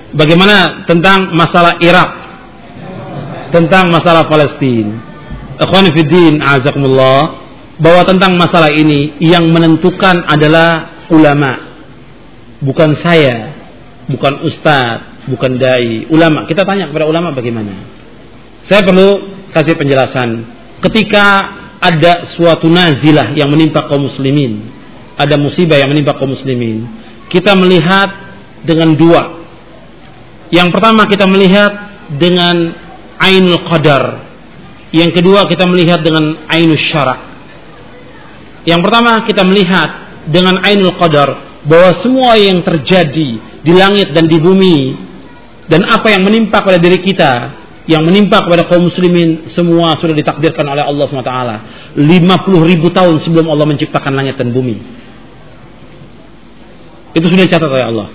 Bagaimana tentang masalah Irak, tentang masalah Palestina? Ikhwani fiddin, a'azakumullah, bahwa tentang masalah ini yang menentukan adalah ulama, bukan saya, bukan ustadz, bukan dai. Ulama, kita tanya kepada ulama bagaimana. Saya perlu kasih penjelasan. Ketika ada suatu nazilah yang menimpa kaum muslimin, ada musibah yang menimpa kaum muslimin, kita melihat dengan dua. Yang pertama kita melihat dengan ainul qadar. Yang kedua kita melihat dengan ainul syara'. Yang pertama kita melihat dengan ainul qadar, bahwa semua yang terjadi di langit dan di bumi dan apa yang menimpa pada diri kita, yang menimpa kepada kaum muslimin, semua sudah ditakdirkan oleh Allah SWT 50.000 tahun sebelum Allah menciptakan langit dan bumi. Itu sudah dicatat oleh Allah.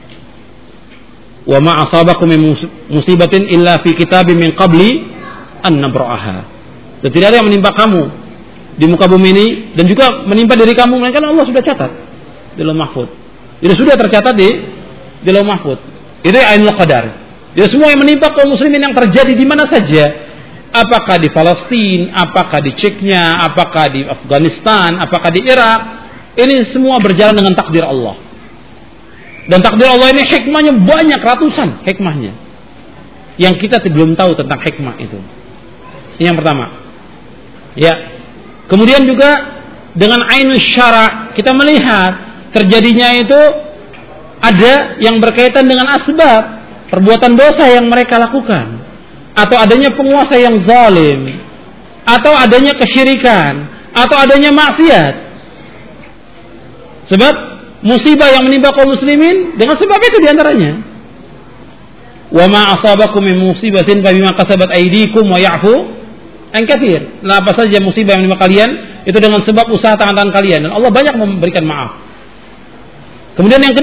Wa ma asabakum min musibatin illa fi kitabim min qabli an nabra'aha. Dan tidak ada yang menimpa kamu di muka bumi ini dan juga menimpa diri kamu, melainkan Allah sudah catat di Lauh Mahfuz. Itu sudah tercatat di Lauh Mahfuz. Itu ainul qadar. Jadi semua yang menimpa kaum muslimin yang terjadi di mana saja, apakah di Palestina, apakah di Chechnya, apakah di Afghanistan, apakah di Irak, ini semua berjalan dengan takdir Allah. Dan takdir Allah ini hikmahnya banyak, ratusan hikmahnya, yang kita belum tahu tentang hikmah itu. Ini yang pertama. Ya. Kemudian juga dengan ainul syara' kita melihat terjadinya itu ada yang berkaitan dengan asbab perbuatan dosa yang mereka lakukan, atau adanya penguasa yang zalim, atau adanya kesyirikan, atau adanya maksiat. Sebab musibah yang menimpa kaum muslimin dengan sebab itu diantaranya. Wa ma asabakum min musibatin fa bima kasabat aydikum wa ya'fu an katsir. Nah, apa saja musibah yang menimpa kalian itu dengan sebab usaha tangan-tangan kalian, dan Allah banyak memberikan maaf. Kemudian yang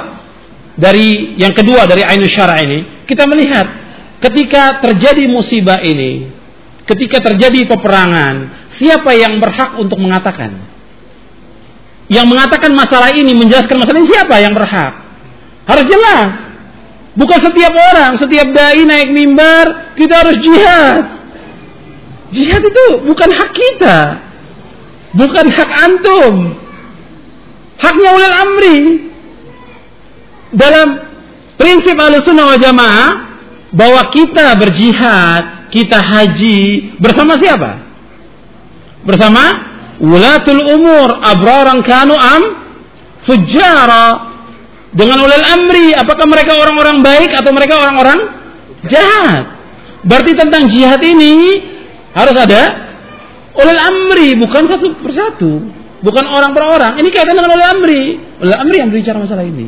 kedua dari ainul syara' ini, kita melihat ketika terjadi musibah ini, ketika terjadi peperangan, siapa yang berhak untuk mengatakan? Yang mengatakan masalah ini, menjelaskan masalah ini, siapa yang berhak? Harus jelas. Bukan setiap orang, setiap dai naik mimbar, kita harus jihad. Jihad itu bukan hak kita, bukan hak antum, haknya ulil amri. Dalam prinsip Ahlussunnah wal Jamaah, bahwa kita berjihad, kita haji bersama siapa? Bersama ulatul umur, abraran kanu am fujjara. Dengan ulil amri, apakah mereka orang-orang baik atau mereka orang-orang jahat? Berarti tentang jihad ini harus ada ulil amri, bukan satu persatu, bukan orang per orang. Ini kaitan dengan ulil amri. Ulil amri yang berbicara masalah ini.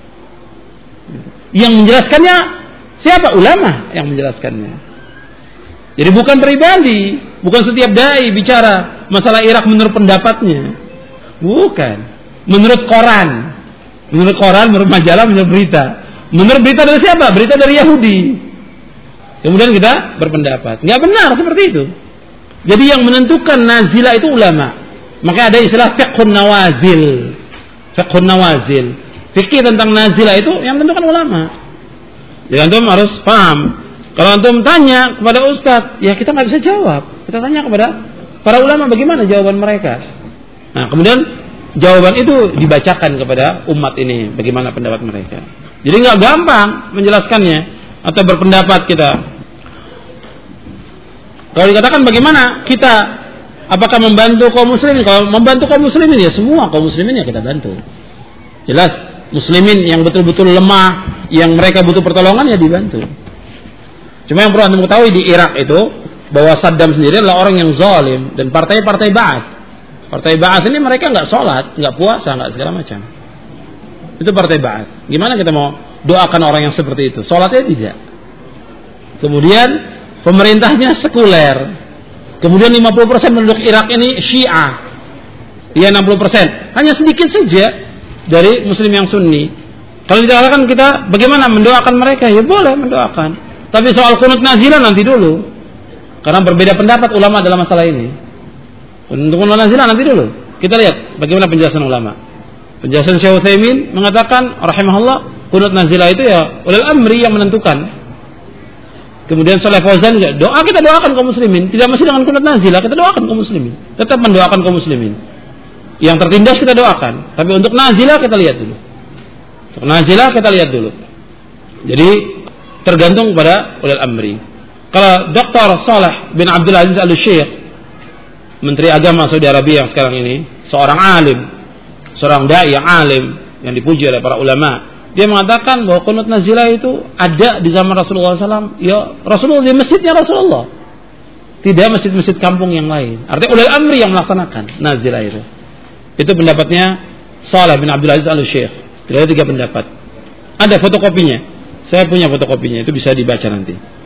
Yang menjelaskannya siapa? Ulama yang menjelaskannya. Jadi bukan pribadi, bukan setiap dai bicara masalah Irak menurut pendapatnya. Bukan. Menurut koran, menurut majalah, menurut berita. Menurut berita dari siapa? Berita dari Yahudi. Kemudian kita berpendapat. Nggak benar seperti itu. Jadi yang menentukan nazilah itu ulama. Maka ada istilah fiqhun nawazil. Fiqhun nawazil. Fikih tentang nazilah itu yang menentukan ulama. Jadi antum harus paham. Kalau antum tanya kepada ustadz, ya kita nggak bisa jawab. Kita tanya kepada para ulama bagaimana jawaban mereka. Nah, kemudian jawaban itu dibacakan kepada umat ini, bagaimana pendapat mereka. Jadi nggak gampang menjelaskannya atau berpendapat kita. Kalau dikatakan bagaimana kita, apakah membantu kaum muslimin? Kalau membantu kaum muslimin, ya semua kaum muslimin ya kita bantu. Jelas, muslimin yang betul-betul lemah, yang mereka butuh pertolongan ya dibantu. Cuma yang perlu anda mengetahui di Irak itu, bahwa Saddam sendiri adalah orang yang zalim, dan partai-partai Ba'ath. Partai Ba'ath ini mereka nggak sholat, nggak puasa, nggak segala macam. Itu partai Ba'ath. Gimana kita mau doakan orang yang seperti itu? Sholatnya tidak. Kemudian pemerintahnya sekuler. Kemudian 50% penduduk Irak ini Syiah. Ya 60%. Hanya sedikit saja dari Muslim yang Sunni. Kalau dikatakan kita bagaimana mendoakan mereka? Ya boleh mendoakan. Tapi soal kunut nazilah nanti dulu. Karena berbeda pendapat ulama dalam masalah ini. Untuk kunut nazilah nanti dulu. Kita lihat bagaimana penjelasan ulama. Penjelasan Syekh Utsaimin mengatakan rahimahullah, Qunut nazilah itu ya ulil amri yang menentukan. Kemudian Saleh Fauzan juga, doa kita doakan kaum muslimin, tidak mesti dengan qunut nazilah, kita doakan kaum muslimin. Tetap mendoakan kaum muslimin. Yang tertindas kita doakan, tapi untuk nazilah kita lihat dulu. Untuk nazilah kita lihat dulu. Jadi tergantung pada ulil amri. Kalau Dr. Saleh bin Abdul Aziz Al-Syekh, Menteri Agama Saudi Arabia yang sekarang ini, seorang alim, seorang dai yang alim yang dipuji oleh para ulama, dia mengatakan bahwa qunut nazilah itu ada di zaman Rasulullah SAW. Ya Rasulullah di masjidnya Rasulullah, tidak masjid-masjid kampung yang lain. Artinya ulil amri yang melaksanakan nazilah itu. Itu pendapatnya Saleh bin Abdul Aziz Al-Syekh. Tidak ada 3 pendapat. Ada fotokopinya. Saya punya fotokopinya, itu bisa dibaca nanti.